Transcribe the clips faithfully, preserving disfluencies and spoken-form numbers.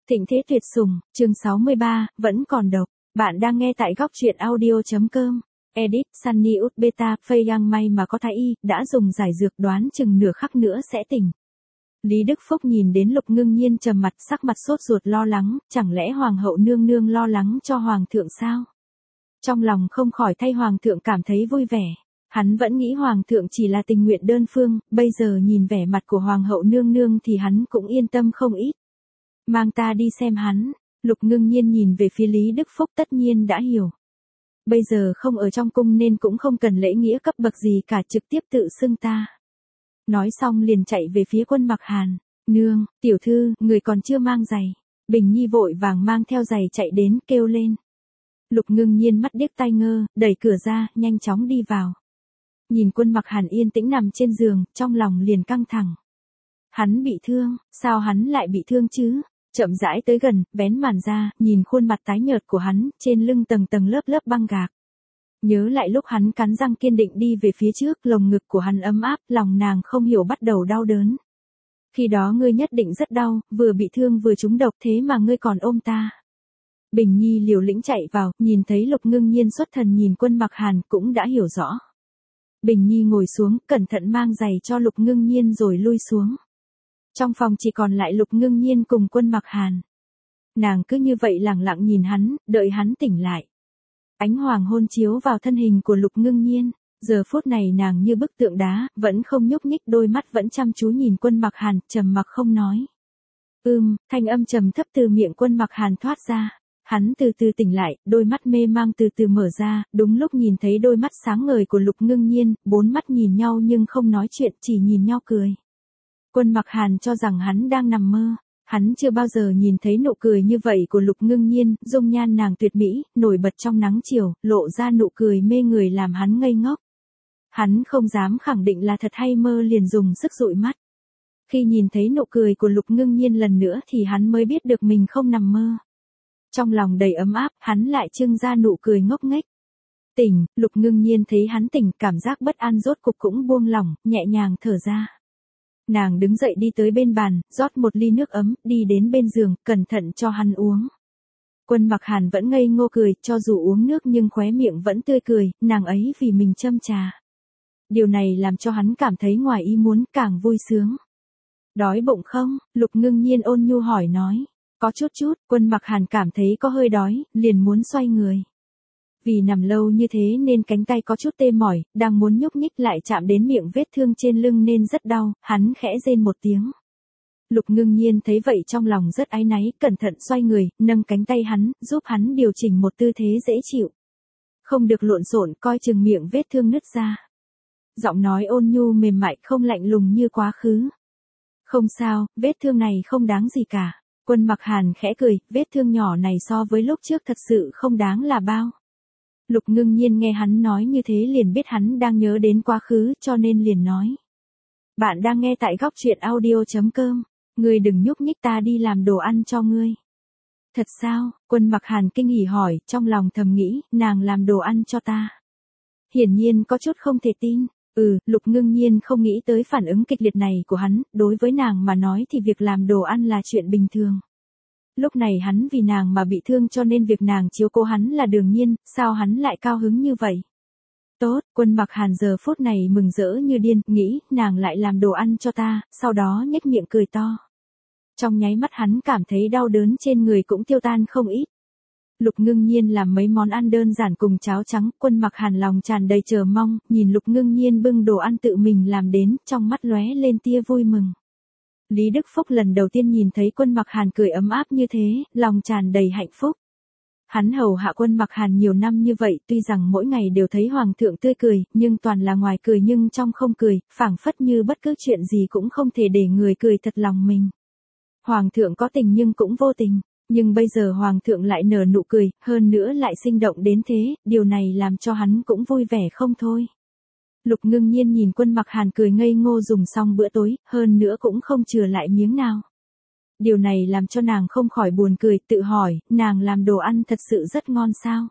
Thịnh thế tuyệt sủng, chương sáu mươi ba, vẫn còn độc. Bạn đang nghe tại góc truyện audio.com. Edit, Sunny Ut Beta, Phây Yang may mà có thái y, đã dùng giải dược đoán chừng nửa khắc nữa sẽ tỉnh. Lý Đức Phúc nhìn đến Lục Ngưng Nhiên trầm mặt, sắc mặt sốt ruột lo lắng, chẳng lẽ Hoàng hậu nương nương lo lắng cho Hoàng thượng sao? Trong lòng không khỏi thay Hoàng thượng cảm thấy vui vẻ. Hắn vẫn nghĩ Hoàng thượng chỉ là tình nguyện đơn phương, bây giờ nhìn vẻ mặt của Hoàng hậu nương nương thì hắn cũng yên tâm không ít. Mang ta đi xem hắn. Lục Ngưng Nhiên nhìn về phía Lý Đức Phúc tất nhiên đã hiểu. Bây giờ không ở trong cung nên cũng không cần lễ nghĩa cấp bậc gì cả, trực tiếp tự xưng ta. Nói xong liền chạy về phía Quân Mặc Hàn. Nương, tiểu thư, người còn chưa mang giày. Bình Nhi vội vàng mang theo giày chạy đến kêu lên. Lục Ngưng Nhiên mắt điếc tai ngơ, đẩy cửa ra, nhanh chóng đi vào. Nhìn Quân Mặc Hàn yên tĩnh nằm trên giường, trong lòng liền căng thẳng. Hắn bị thương, sao hắn lại bị thương chứ? Chậm rãi tới gần, vén màn ra, nhìn khuôn mặt tái nhợt của hắn, trên lưng tầng tầng lớp lớp băng gạc. Nhớ lại lúc hắn cắn răng kiên định đi về phía trước, lồng ngực của hắn ấm áp, lòng nàng không hiểu bắt đầu đau đớn. Khi đó ngươi nhất định rất đau, vừa bị thương vừa trúng độc thế mà ngươi còn ôm ta. Bình Nhi liều lĩnh chạy vào, nhìn thấy Lục Ngưng Nhiên xuất thần nhìn Quân Mặc Hàn cũng đã hiểu rõ. Bình Nhi ngồi xuống, cẩn thận mang giày cho Lục Ngưng Nhiên rồi lui xuống. Trong phòng chỉ còn lại Lục Ngưng Nhiên cùng Quân Mặc Hàn. Nàng cứ như vậy lặng lặng nhìn hắn, đợi hắn tỉnh lại. Ánh hoàng hôn chiếu vào thân hình của Lục Ngưng Nhiên, giờ phút này nàng như bức tượng đá, vẫn không nhúc nhích, đôi mắt vẫn chăm chú nhìn Quân Mặc Hàn, trầm mặc không nói. Ưm, thanh âm trầm thấp từ miệng Quân Mặc Hàn thoát ra. Hắn từ từ tỉnh lại, đôi mắt mê mang từ từ mở ra, đúng lúc nhìn thấy đôi mắt sáng ngời của Lục Ngưng Nhiên, bốn mắt nhìn nhau nhưng không nói chuyện, chỉ nhìn nhau cười. Quân Mặc Hàn cho rằng hắn đang nằm mơ, hắn chưa bao giờ nhìn thấy nụ cười như vậy của Lục Ngưng Nhiên, dung nhan nàng tuyệt mỹ, nổi bật trong nắng chiều, lộ ra nụ cười mê người làm hắn ngây ngốc. Hắn không dám khẳng định là thật hay mơ liền dùng sức dụi mắt. Khi nhìn thấy nụ cười của Lục Ngưng Nhiên lần nữa thì hắn mới biết được mình không nằm mơ. Trong lòng đầy ấm áp, hắn lại trưng ra nụ cười ngốc nghếch. Tỉnh, Lục Ngưng Nhiên thấy hắn tỉnh, cảm giác bất an rốt cục cũng buông lỏng, nhẹ nhàng thở ra. Nàng đứng dậy đi tới bên bàn, rót một ly nước ấm, đi đến bên giường, cẩn thận cho hắn uống. Quân Mặc Hàn vẫn ngây ngô cười, cho dù uống nước nhưng khóe miệng vẫn tươi cười, nàng ấy vì mình châm trà. Điều này làm cho hắn cảm thấy ngoài ý muốn, càng vui sướng. Đói bụng không? Lục Ngưng Nhiên ôn nhu hỏi nói. Có chút chút, Quân Mặc Hàn cảm thấy có hơi đói, liền muốn xoay người. Vì nằm lâu như thế nên cánh tay có chút tê mỏi, đang muốn nhúc nhích lại chạm đến miệng vết thương trên lưng nên rất đau, hắn khẽ rên một tiếng. Lục Ngưng Nhiên thấy vậy trong lòng rất áy náy, cẩn thận xoay người, nâng cánh tay hắn, giúp hắn điều chỉnh một tư thế dễ chịu. Không được lộn xộn, coi chừng miệng vết thương nứt ra. Giọng nói ôn nhu mềm mại, không lạnh lùng như quá khứ. Không sao, vết thương này không đáng gì cả. Quân Mặc Hàn khẽ cười, vết thương nhỏ này so với lúc trước thật sự không đáng là bao. Lục Ngưng Nhiên nghe hắn nói như thế liền biết hắn đang nhớ đến quá khứ cho nên liền nói. Bạn đang nghe tại góc truyện audio.com, ngươi đừng nhúc nhích, ta đi làm đồ ăn cho ngươi. Thật sao? Quân Mặc Hàn kinh hỉ hỏi, trong lòng thầm nghĩ, nàng làm đồ ăn cho ta. Hiển nhiên có chút không thể tin. Ừ, Lục Ngưng Nhiên không nghĩ tới phản ứng kịch liệt này của hắn, đối với nàng mà nói thì việc làm đồ ăn là chuyện bình thường. Lúc này hắn vì nàng mà bị thương cho nên việc nàng chiếu cố hắn là đương nhiên, sao hắn lại cao hứng như vậy? Tốt, Quân Mặc Hàn giờ phút này mừng rỡ như điên, nghĩ, nàng lại làm đồ ăn cho ta, sau đó nhếch miệng cười to. Trong nháy mắt hắn cảm thấy đau đớn trên người cũng tiêu tan không ít. Lục Ngưng Nhiên làm mấy món ăn đơn giản cùng cháo trắng, Quân Mặc Hàn lòng tràn đầy chờ mong, nhìn Lục Ngưng Nhiên bưng đồ ăn tự mình làm đến, trong mắt lóe lên tia vui mừng. Lý Đức Phúc lần đầu tiên nhìn thấy Quân Mặc Hàn cười ấm áp như thế, lòng tràn đầy hạnh phúc. Hắn hầu hạ Quân Mặc Hàn nhiều năm như vậy, tuy rằng mỗi ngày đều thấy Hoàng thượng tươi cười, nhưng toàn là ngoài cười nhưng trong không cười, phảng phất như bất cứ chuyện gì cũng không thể để người cười thật lòng mình. Hoàng thượng có tình nhưng cũng vô tình. Nhưng bây giờ Hoàng thượng lại nở nụ cười, hơn nữa lại sinh động đến thế, điều này làm cho hắn cũng vui vẻ không thôi. Lục Ngưng Nhiên nhìn Quân Mặc Hàn cười ngây ngô dùng xong bữa tối, hơn nữa cũng không chừa lại miếng nào. Điều này làm cho nàng không khỏi buồn cười, tự hỏi, nàng làm đồ ăn thật sự rất ngon sao?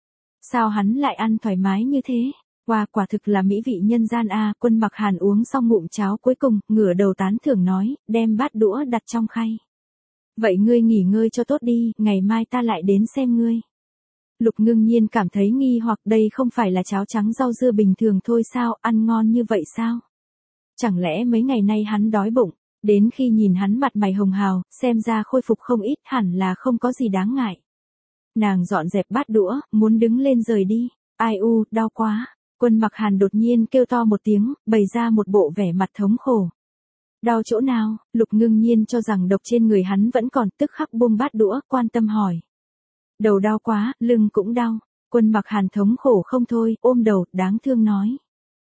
Sao hắn lại ăn thoải mái như thế? Wow, quả thực là mỹ vị nhân gian a. Quân Mặc Hàn uống xong ngụm cháo cuối cùng, ngửa đầu tán thưởng nói, đem bát đũa đặt trong khay. Vậy ngươi nghỉ ngơi cho tốt đi, ngày mai ta lại đến xem ngươi. Lục Ngưng Nhiên cảm thấy nghi hoặc đây không phải là cháo trắng rau dưa bình thường thôi sao, ăn ngon như vậy sao? Chẳng lẽ mấy ngày nay hắn đói bụng, đến khi nhìn hắn mặt mày hồng hào, xem ra khôi phục không ít hẳn là không có gì đáng ngại. Nàng dọn dẹp bát đũa, muốn đứng lên rời đi. Ai u, đau quá. Quân Mặc Hàn đột nhiên kêu to một tiếng, bày ra một bộ vẻ mặt thống khổ. Đau chỗ nào? Lục Ngưng Nhiên cho rằng độc trên người hắn vẫn còn, tức khắc buông bát đũa, quan tâm hỏi. Đầu đau quá, lưng cũng đau. Quân Mặc Hàn thống khổ không thôi, ôm đầu, đáng thương nói.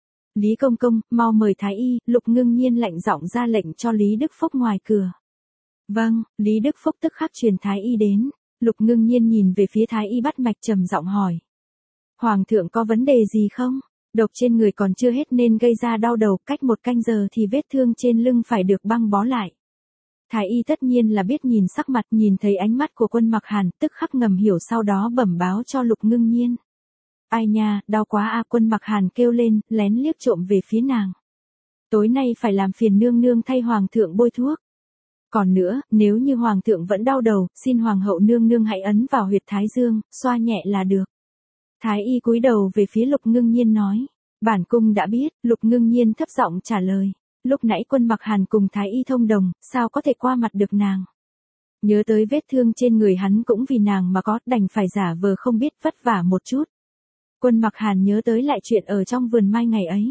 Lý Công Công, mau mời Thái Y. Lục Ngưng Nhiên lạnh giọng ra lệnh cho Lý Đức Phúc ngoài cửa. Vâng, Lý Đức Phúc tức khắc truyền Thái Y đến. Lục Ngưng Nhiên nhìn về phía Thái Y bắt mạch trầm giọng hỏi. Hoàng thượng có vấn đề gì không? Độc trên người còn chưa hết nên gây ra đau đầu, cách một canh giờ thì vết thương trên lưng phải được băng bó lại. Thái Y tất nhiên là biết nhìn sắc mặt, nhìn thấy ánh mắt của Quân Mặc Hàn, tức khắc ngầm hiểu, sau đó bẩm báo cho Lục Ngưng Nhiên. Ai nha, đau quá a. Quân Mặc Hàn kêu lên, lén liếc trộm về phía nàng. Tối nay phải làm phiền nương nương thay hoàng thượng bôi thuốc. Còn nữa, nếu như hoàng thượng vẫn đau đầu, xin hoàng hậu nương nương hãy ấn vào huyệt thái dương, xoa nhẹ là được. Thái Y cúi đầu về phía Lục Ngưng Nhiên nói. Bản cung đã biết. Lục Ngưng Nhiên thấp giọng trả lời. Lúc nãy Quân Mặc Hàn cùng Thái Y thông đồng, sao có thể qua mặt được nàng. Nhớ tới vết thương trên người hắn cũng vì nàng mà có, đành phải giả vờ không biết, vất vả một chút. Quân Mặc Hàn nhớ tới lại chuyện ở trong vườn mai ngày ấy.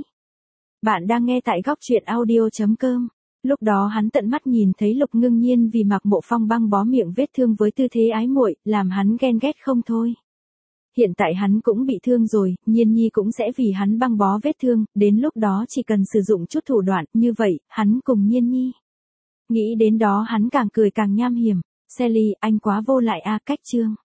Bạn đang nghe tại góc truyện audio chấm com. Lúc đó hắn tận mắt nhìn thấy Lục Ngưng Nhiên vì Mạc Mộ Phong băng bó miệng vết thương với tư thế ái muội, làm hắn ghen ghét không thôi. Hiện tại hắn cũng bị thương rồi, Nhiên Nhi cũng sẽ vì hắn băng bó vết thương, đến lúc đó chỉ cần sử dụng chút thủ đoạn, như vậy, hắn cùng Nhiên Nhi. Nghĩ đến đó hắn càng cười càng nham hiểm. Sally, anh quá vô lại a. Cách chương.